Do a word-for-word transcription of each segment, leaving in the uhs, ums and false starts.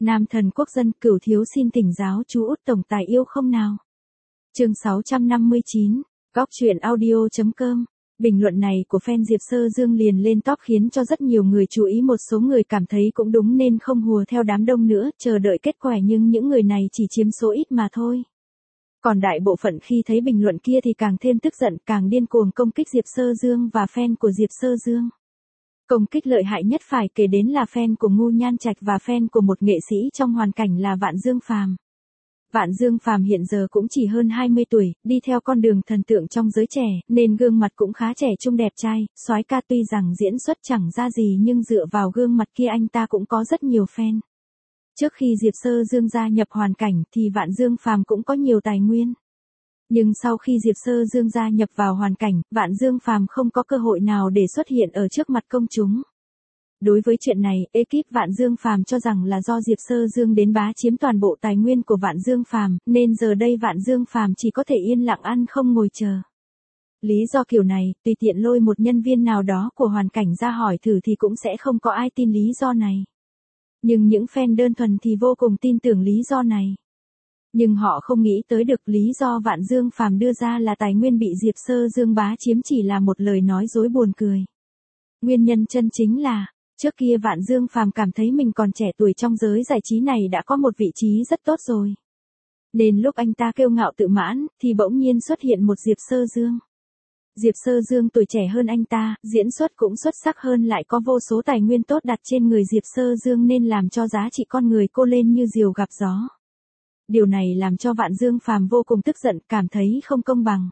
Nam thần quốc dân, Cửu thiếu xin thỉnh giáo chú út tổng tài yêu không nào. Chương sáu trăm năm mươi chín, góc truyện audio chấm com. Bình luận này của fan Diệp Sơ Dương liền lên top khiến cho rất nhiều người chú ý, một số người cảm thấy cũng đúng nên không hùa theo đám đông nữa, chờ đợi kết quả, nhưng những người này chỉ chiếm số ít mà thôi. Còn đại bộ phận khi thấy bình luận kia thì càng thêm tức giận, càng điên cuồng công kích Diệp Sơ Dương và fan của Diệp Sơ Dương. Công kích lợi hại nhất phải kể đến là fan của Ngu Nhan Trạch và fan của một nghệ sĩ trong hoàn cảnh là Vạn Dương Phàm. Vạn Dương Phàm hiện giờ cũng chỉ hơn hai mươi tuổi, đi theo con đường thần tượng trong giới trẻ, nên gương mặt cũng khá trẻ trung đẹp trai, soái ca, tuy rằng diễn xuất chẳng ra gì nhưng dựa vào gương mặt kia anh ta cũng có rất nhiều fan. Trước khi Diệp Sơ Dương gia nhập hoàn cảnh thì Vạn Dương Phàm cũng có nhiều tài nguyên. Nhưng sau khi Diệp Sơ Dương gia nhập vào hoàn cảnh, Vạn Dương Phàm không có cơ hội nào để xuất hiện ở trước mặt công chúng. Đối với chuyện này, ekip Vạn Dương Phàm cho rằng là do Diệp Sơ Dương đến bá chiếm toàn bộ tài nguyên của Vạn Dương Phàm, nên giờ đây Vạn Dương Phàm chỉ có thể yên lặng ăn không ngồi chờ. Lý do kiểu này, tùy tiện lôi một nhân viên nào đó của hoàn cảnh ra hỏi thử thì cũng sẽ không có ai tin lý do này. Nhưng những fan đơn thuần thì vô cùng tin tưởng lý do này. Nhưng họ không nghĩ tới được lý do Vạn Dương Phàm đưa ra là tài nguyên bị Diệp Sơ Dương bá chiếm chỉ là một lời nói dối buồn cười. Nguyên nhân chân chính là, trước kia Vạn Dương Phàm cảm thấy mình còn trẻ tuổi trong giới giải trí này đã có một vị trí rất tốt rồi. Nên lúc anh ta kiêu ngạo tự mãn, thì bỗng nhiên xuất hiện một Diệp Sơ Dương. Diệp Sơ Dương tuổi trẻ hơn anh ta, diễn xuất cũng xuất sắc hơn, lại có vô số tài nguyên tốt đặt trên người Diệp Sơ Dương nên làm cho giá trị con người cô lên như diều gặp gió. Điều này làm cho Vạn Dương Phàm vô cùng tức giận, cảm thấy không công bằng.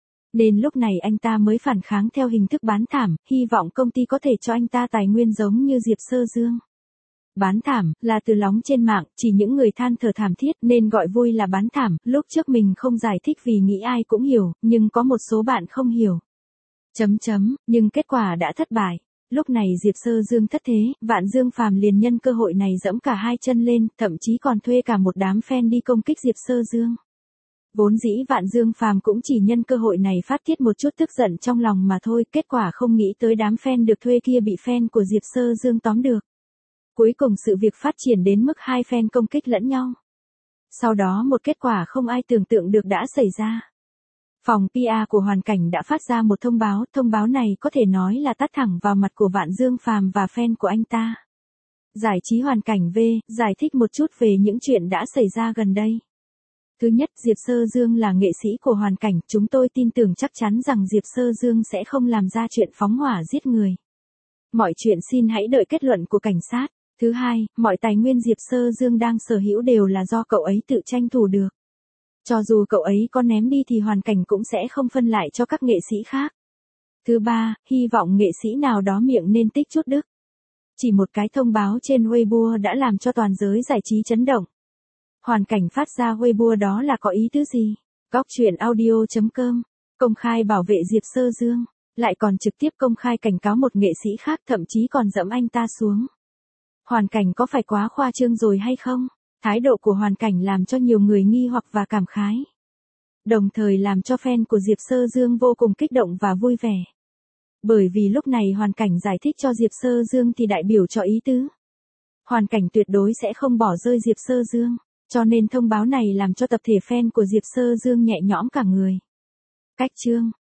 Nên lúc này anh ta mới phản kháng theo hình thức bán thảm, hy vọng công ty có thể cho anh ta tài nguyên giống như Diệp Sơ Dương. Bán thảm, là từ lóng trên mạng, chỉ những người than thở thảm thiết nên gọi vui là bán thảm, lúc trước mình không giải thích vì nghĩ ai cũng hiểu, nhưng có một số bạn không hiểu. Chấm chấm, nhưng kết quả đã thất bại. Lúc này Diệp Sơ Dương thất thế, Vạn Dương Phàm liền nhân cơ hội này giẫm cả hai chân lên, thậm chí còn thuê cả một đám fan đi công kích Diệp Sơ Dương. Vốn dĩ Vạn Dương Phàm cũng chỉ nhân cơ hội này phát tiết một chút tức giận trong lòng mà thôi, kết quả không nghĩ tới đám fan được thuê kia bị fan của Diệp Sơ Dương tóm được. Cuối cùng sự việc phát triển đến mức hai fan công kích lẫn nhau. Sau đó một kết quả không ai tưởng tượng được đã xảy ra. Phòng pê e của hoàn cảnh đã phát ra một thông báo, thông báo này có thể nói là tát thẳng vào mặt của Vạn Dương Phàm và fan của anh ta. Giải trí hoàn cảnh V, giải thích một chút về những chuyện đã xảy ra gần đây. Thứ nhất, Diệp Sơ Dương là nghệ sĩ của hoàn cảnh, chúng tôi tin tưởng chắc chắn rằng Diệp Sơ Dương sẽ không làm ra chuyện phóng hỏa giết người. Mọi chuyện xin hãy đợi kết luận của cảnh sát. Thứ hai, mọi tài nguyên Diệp Sơ Dương đang sở hữu đều là do cậu ấy tự tranh thủ được. Cho dù cậu ấy có ném đi thì hoàn cảnh cũng sẽ không phân lại cho các nghệ sĩ khác. Thứ ba, hy vọng nghệ sĩ nào đó miệng nên tích chút đức. Chỉ một cái thông báo trên Weibo đã làm cho toàn giới giải trí chấn động. Hoàn cảnh phát ra Weibo đó là có ý tứ gì? Góc truyện audio chấm com, công khai bảo vệ Diệp Sơ Dương, lại còn trực tiếp công khai cảnh cáo một nghệ sĩ khác, thậm chí còn dẫm anh ta xuống. Hoàn cảnh có phải quá khoa trương rồi hay không? Thái độ của hoàn cảnh làm cho nhiều người nghi hoặc và cảm khái. Đồng thời làm cho fan của Diệp Sơ Dương vô cùng kích động và vui vẻ. Bởi vì lúc này hoàn cảnh giải thích cho Diệp Sơ Dương thì đại biểu cho ý tứ. Hoàn cảnh tuyệt đối sẽ không bỏ rơi Diệp Sơ Dương, cho nên thông báo này làm cho tập thể fan của Diệp Sơ Dương nhẹ nhõm cả người. Cách chương